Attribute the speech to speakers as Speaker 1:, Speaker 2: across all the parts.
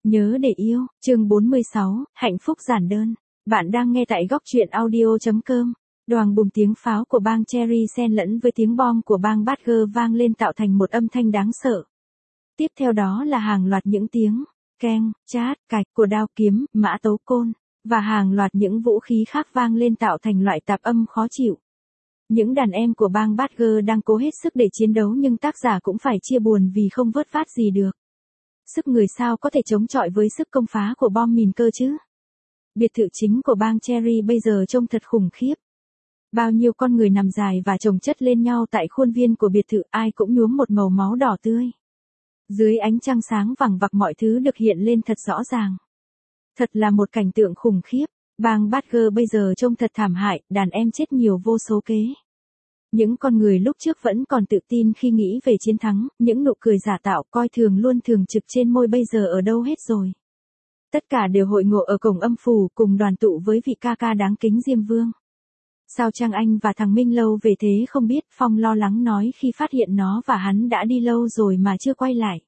Speaker 1: Nhớ để yêu, chương 46, hạnh phúc giản đơn. Bạn đang nghe tại góc truyện audio.com. Đoàng bùm tiếng pháo của bang Cherry xen lẫn với tiếng bom của bang Badger vang lên tạo thành một âm thanh đáng sợ. Tiếp theo đó là hàng loạt những tiếng keng, chát, cạch của đao kiếm, mã tấu côn, và hàng loạt những vũ khí khác vang lên tạo thành loại tạp âm khó chịu. Những đàn em của bang Badger đang cố hết sức để chiến đấu nhưng tác giả cũng phải chia buồn vì không vớt vát gì được. Sức người sao có thể chống chọi với sức công phá của bom mìn cơ chứ? Biệt thự chính của bang Cherry bây giờ trông thật khủng khiếp. Bao nhiêu con người nằm dài và chồng chất lên nhau tại khuôn viên của biệt thự, ai cũng nhuốm một màu máu đỏ tươi. Dưới ánh trăng sáng vằng vặc mọi thứ được hiện lên thật rõ ràng. Thật là một cảnh tượng khủng khiếp. Bang Badger bây giờ trông thật thảm hại, đàn em chết nhiều vô số kể. Những con người lúc trước vẫn còn tự tin khi nghĩ về chiến thắng, những nụ cười giả tạo coi thường luôn thường trực trên môi bây giờ ở đâu hết rồi. Tất cả đều hội ngộ ở cổng âm phủ cùng đoàn tụ với vị ca ca đáng kính Diêm Vương. Sao Trang Anh và thằng Minh lâu về thế không biết, Phong lo lắng nói khi phát hiện nó và hắn đã đi lâu rồi mà chưa quay lại.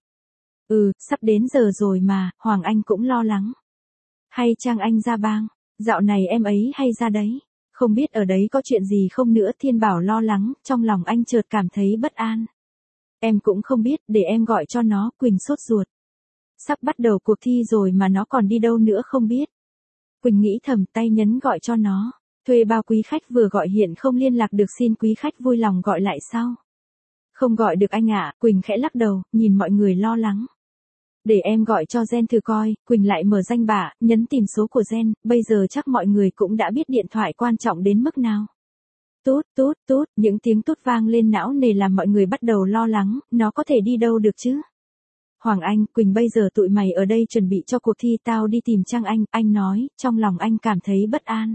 Speaker 1: Sắp đến giờ rồi mà, Hoàng Anh cũng lo lắng. Hay Trang Anh ra bang, dạo này em ấy hay ra đấy. Không biết ở đấy có chuyện gì không nữa, Thiên Bảo lo lắng, trong lòng anh chợt cảm thấy bất an. Em cũng không biết, để em gọi cho nó, Quỳnh sốt ruột. Sắp bắt đầu cuộc thi rồi mà nó còn đi đâu nữa không biết. Quỳnh nghĩ thầm, tay nhấn gọi cho nó. Thuê bao quý khách vừa gọi hiện không liên lạc được, xin quý khách vui lòng gọi lại sau. Không gọi được anh ạ, Quỳnh khẽ lắc đầu, nhìn mọi người lo lắng. Để em gọi cho Gen thử coi, Quỳnh lại mở danh bạ, nhấn tìm số của Gen, bây giờ chắc mọi người cũng đã biết điện thoại quan trọng đến mức nào. Tút tút tút, những tiếng tút vang lên não nề làm mọi người bắt đầu lo lắng, nó có thể đi đâu được chứ? Hoàng Anh, Quỳnh bây giờ tụi mày ở đây chuẩn bị cho cuộc thi, tao đi tìm Trang anh nói, trong lòng anh cảm thấy bất an.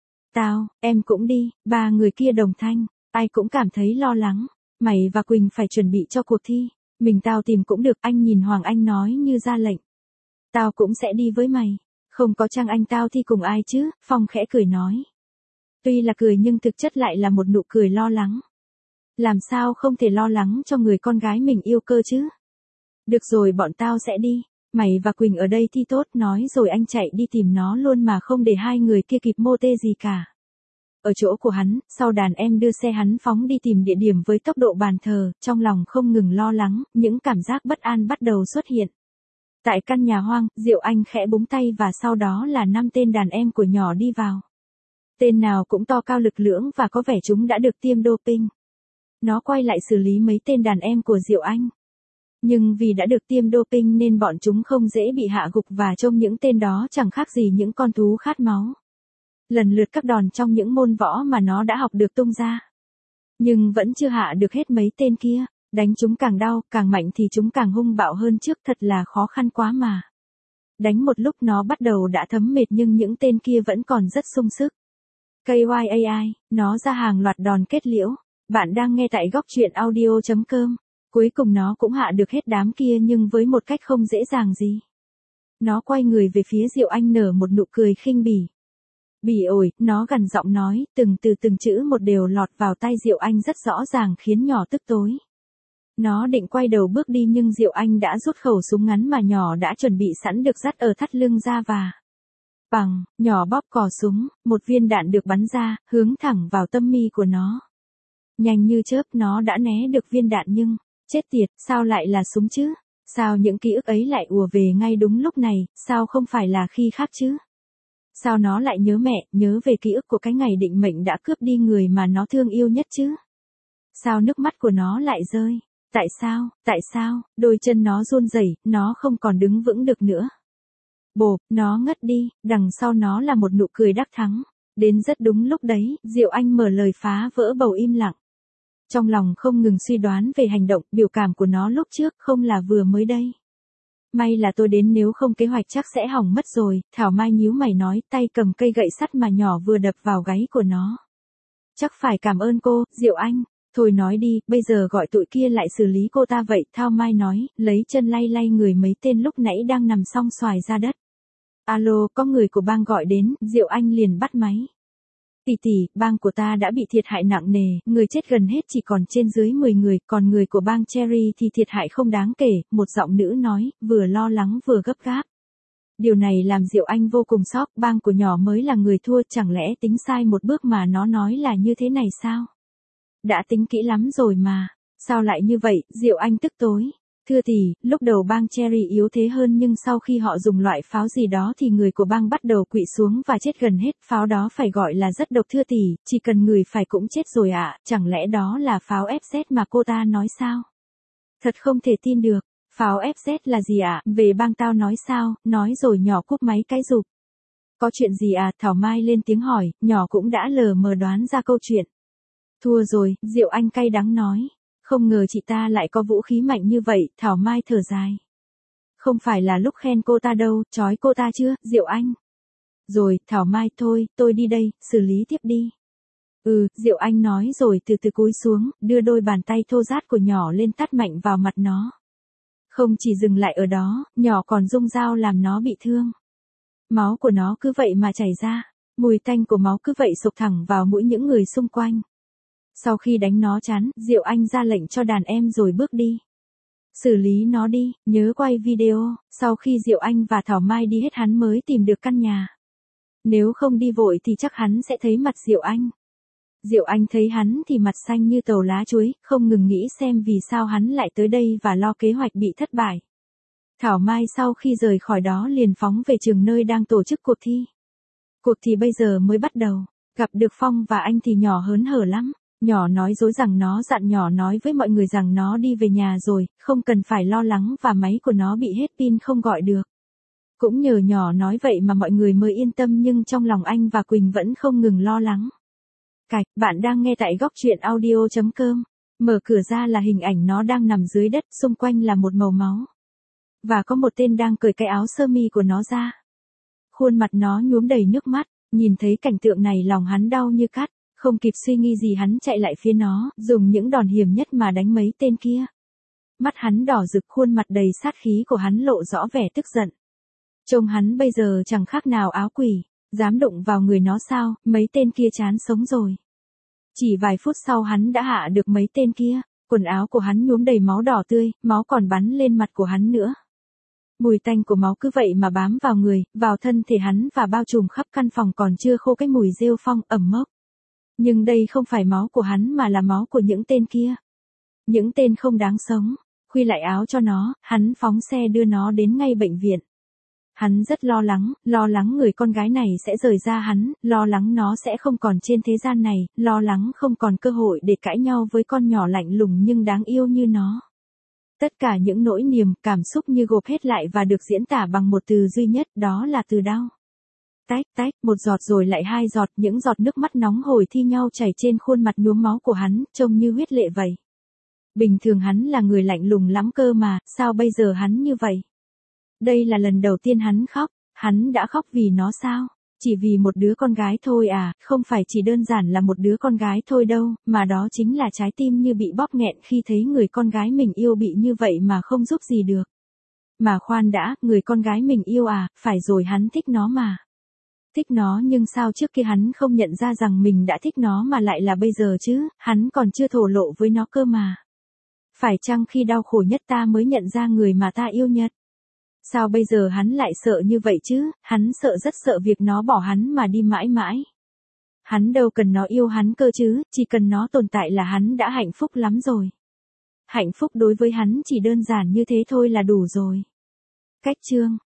Speaker 1: Em cũng đi, ba người kia đồng thanh, ai cũng cảm thấy lo lắng, mày và Quỳnh phải chuẩn bị cho cuộc thi. Mình tao tìm cũng được, anh nhìn Hoàng Anh nói như ra lệnh. Tao cũng sẽ đi với mày. Không có Trang Anh tao thi cùng ai chứ, Phong khẽ cười nói. Tuy là cười nhưng thực chất lại là một nụ cười lo lắng. Làm sao không thể lo lắng cho người con gái mình yêu cơ chứ? Được rồi, bọn tao sẽ đi. Mày và Quỳnh ở đây thi tốt, nói rồi anh chạy đi tìm nó luôn mà không để hai người kia kịp mô tê gì cả. Ở chỗ của hắn, sau đàn em đưa xe hắn phóng đi tìm địa điểm với tốc độ bàn thờ, trong lòng không ngừng lo lắng, những cảm giác bất an bắt đầu xuất hiện. Tại căn nhà hoang, Diệu Anh khẽ búng tay và sau đó là 5 tên đàn em của nhỏ đi vào. Tên nào cũng to cao lực lưỡng và có vẻ chúng đã được tiêm doping. Nó quay lại xử lý mấy tên đàn em của Diệu Anh. Nhưng vì đã được tiêm doping nên bọn chúng không dễ bị hạ gục và trông những tên đó chẳng khác gì những con thú khát máu. Lần lượt các đòn trong những môn võ mà nó đã học được tung ra. Nhưng vẫn chưa hạ được hết mấy tên kia, đánh chúng càng đau, càng mạnh thì chúng càng hung bạo hơn trước, thật là khó khăn quá mà. Đánh một lúc nó bắt đầu đã thấm mệt nhưng những tên kia vẫn còn rất sung sức. KYAI, nó ra hàng loạt đòn kết liễu. Bạn đang nghe tại góc truyện audio.com. Cuối cùng nó cũng hạ được hết đám kia nhưng với một cách không dễ dàng gì. Nó quay người về phía Diệu Anh nở một nụ cười khinh bỉ. Bỉ ổi, nó gằn giọng nói, từng chữ một đều lọt vào tai Diệu Anh rất rõ ràng khiến nhỏ tức tối. Nó định quay đầu bước đi nhưng Diệu Anh đã rút khẩu súng ngắn mà nhỏ đã chuẩn bị sẵn được dắt ở thắt lưng ra và bằng, nhỏ bóp cò súng, một viên đạn được bắn ra, hướng thẳng vào tâm mi của nó. Nhanh như chớp nó đã né được viên đạn nhưng, chết tiệt, sao lại là súng chứ? Sao những ký ức ấy lại ùa về ngay đúng lúc này, sao không phải là khi khác chứ? Sao nó lại nhớ mẹ, nhớ về ký ức của cái ngày định mệnh đã cướp đi người mà nó thương yêu nhất chứ? Sao nước mắt của nó lại rơi? Tại sao, đôi chân nó run rẩy, nó không còn đứng vững được nữa. Bộp, nó ngất đi, đằng sau nó là một nụ cười đắc thắng. Đến rất đúng lúc đấy, Diệu Anh mở lời phá vỡ bầu im lặng. Trong lòng không ngừng suy đoán về hành động, biểu cảm của nó lúc trước không là vừa mới đây. May là tôi đến, nếu không kế hoạch chắc sẽ hỏng mất rồi, Thảo Mai nhíu mày nói, tay cầm cây gậy sắt mà nhỏ vừa đập vào gáy của nó. Chắc phải cảm ơn cô, Diệu Anh. Thôi nói đi, bây giờ gọi tụi kia lại xử lý cô ta vậy, Thảo Mai nói, lấy chân lay lay người mấy tên lúc nãy đang nằm song xoài ra đất. Alo, có người của bang gọi đến, Diệu Anh liền bắt máy. Tỷ, bang của ta đã bị thiệt hại nặng nề, người chết gần hết chỉ còn trên dưới 10 người, còn người của bang Cherry thì thiệt hại không đáng kể, một giọng nữ nói, vừa lo lắng vừa gấp gáp. Điều này làm Diệu Anh vô cùng sốc, bang của nhỏ mới là người thua, chẳng lẽ tính sai một bước mà nó nói là như thế này sao? Đã tính kỹ lắm rồi mà, sao lại như vậy? Diệu Anh tức tối. Thưa tỷ, lúc đầu bang Cherry yếu thế hơn nhưng sau khi họ dùng loại pháo gì đó thì người của bang bắt đầu quỵ xuống và chết gần hết. Pháo đó phải gọi là rất độc thưa tỷ, chỉ cần người phải cũng chết rồi ạ, chẳng lẽ đó là pháo FZ mà cô ta nói sao? Thật không thể tin được, pháo FZ là gì ạ? Về bang tao nói sao? Nói rồi nhỏ cúp máy cái rụp. Có chuyện gì à? Thảo Mai lên tiếng hỏi, nhỏ cũng đã lờ mờ đoán ra câu chuyện. Thua rồi, Diệu Anh cay đắng nói. Không ngờ chị ta lại có vũ khí mạnh như vậy, Thảo Mai thở dài. Không phải là lúc khen cô ta đâu, chói cô ta chưa, Diệu Anh. Rồi, Thảo Mai thôi, tôi đi đây, xử lý tiếp đi. Diệu Anh nói rồi từ từ cúi xuống, đưa đôi bàn tay thô rát của nhỏ lên tát mạnh vào mặt nó. Không chỉ dừng lại ở đó, nhỏ còn dung dao làm nó bị thương. Máu của nó cứ vậy mà chảy ra, mùi tanh của máu cứ vậy sộc thẳng vào mũi những người xung quanh. Sau khi đánh nó chán, Diệu Anh ra lệnh cho đàn em rồi bước đi. Xử lý nó đi, nhớ quay video, sau khi Diệu Anh và Thảo Mai đi hết hắn mới tìm được căn nhà. Nếu không đi vội thì chắc hắn sẽ thấy mặt Diệu Anh. Diệu Anh thấy hắn thì mặt xanh như tàu lá chuối, không ngừng nghĩ xem vì sao hắn lại tới đây và lo kế hoạch bị thất bại. Thảo Mai sau khi rời khỏi đó liền phóng về trường nơi đang tổ chức cuộc thi. Cuộc thi bây giờ mới bắt đầu, gặp được Phong và anh thì nhỏ hớn hở lắm. Nhỏ nói dối rằng nó dặn nhỏ nói với mọi người rằng nó đi về nhà rồi, không cần phải lo lắng và máy của nó bị hết pin không gọi được. Cũng nhờ nhỏ nói vậy mà mọi người mới yên tâm nhưng trong lòng anh và Quỳnh vẫn không ngừng lo lắng. Bạn đang nghe tại góc truyện audio.com. Mở cửa ra là hình ảnh nó đang nằm dưới đất, xung quanh là một màu máu. Và có một tên đang cởi cái áo sơ mi của nó ra. Khuôn mặt nó nhuốm đầy nước mắt, nhìn thấy cảnh tượng này lòng hắn đau như cắt. Không kịp suy nghĩ gì hắn chạy lại phía nó, dùng những đòn hiểm nhất mà đánh mấy tên kia. Mắt hắn đỏ rực, khuôn mặt đầy sát khí của hắn lộ rõ vẻ tức giận. Trông hắn bây giờ chẳng khác nào áo quỷ, dám đụng vào người nó sao, mấy tên kia chán sống rồi. Chỉ vài phút sau hắn đã hạ được mấy tên kia, quần áo của hắn nhuốm đầy máu đỏ tươi, máu còn bắn lên mặt của hắn nữa. Mùi tanh của máu cứ vậy mà bám vào người, vào thân thể hắn và bao trùm khắp căn phòng còn chưa khô cái mùi rêu phong ẩm mốc. Nhưng đây không phải máu của hắn mà là máu của những tên kia. Những tên không đáng sống. Khuy lại áo cho nó, hắn phóng xe đưa nó đến ngay bệnh viện. Hắn rất lo lắng người con gái này sẽ rời ra hắn, lo lắng nó sẽ không còn trên thế gian này, lo lắng không còn cơ hội để cãi nhau với con nhỏ lạnh lùng nhưng đáng yêu như nó. Tất cả những nỗi niềm, cảm xúc như gộp hết lại và được diễn tả bằng một từ duy nhất, đó là từ đau. Tách, một giọt rồi lại hai giọt, những giọt nước mắt nóng hổi thi nhau chảy trên khuôn mặt nhuốm máu của hắn, trông như huyết lệ vậy. Bình thường hắn là người lạnh lùng lắm cơ mà, sao bây giờ hắn như vậy? Đây là lần đầu tiên hắn đã khóc vì nó sao? Chỉ vì một đứa con gái thôi à, không phải chỉ đơn giản là một đứa con gái thôi đâu, mà đó chính là trái tim như bị bóp nghẹn khi thấy người con gái mình yêu bị như vậy mà không giúp gì được. Mà khoan đã, người con gái mình yêu à, phải rồi hắn thích nó mà. Thích nó nhưng sao trước kia hắn không nhận ra rằng mình đã thích nó mà lại là bây giờ chứ, hắn còn chưa thổ lộ với nó cơ mà. Phải chăng khi đau khổ nhất ta mới nhận ra người mà ta yêu nhất? Sao bây giờ hắn lại sợ như vậy chứ, hắn rất sợ việc nó bỏ hắn mà đi mãi mãi. Hắn đâu cần nó yêu hắn cơ chứ, chỉ cần nó tồn tại là hắn đã hạnh phúc lắm rồi. Hạnh phúc đối với hắn chỉ đơn giản như thế thôi là đủ rồi. Cách chương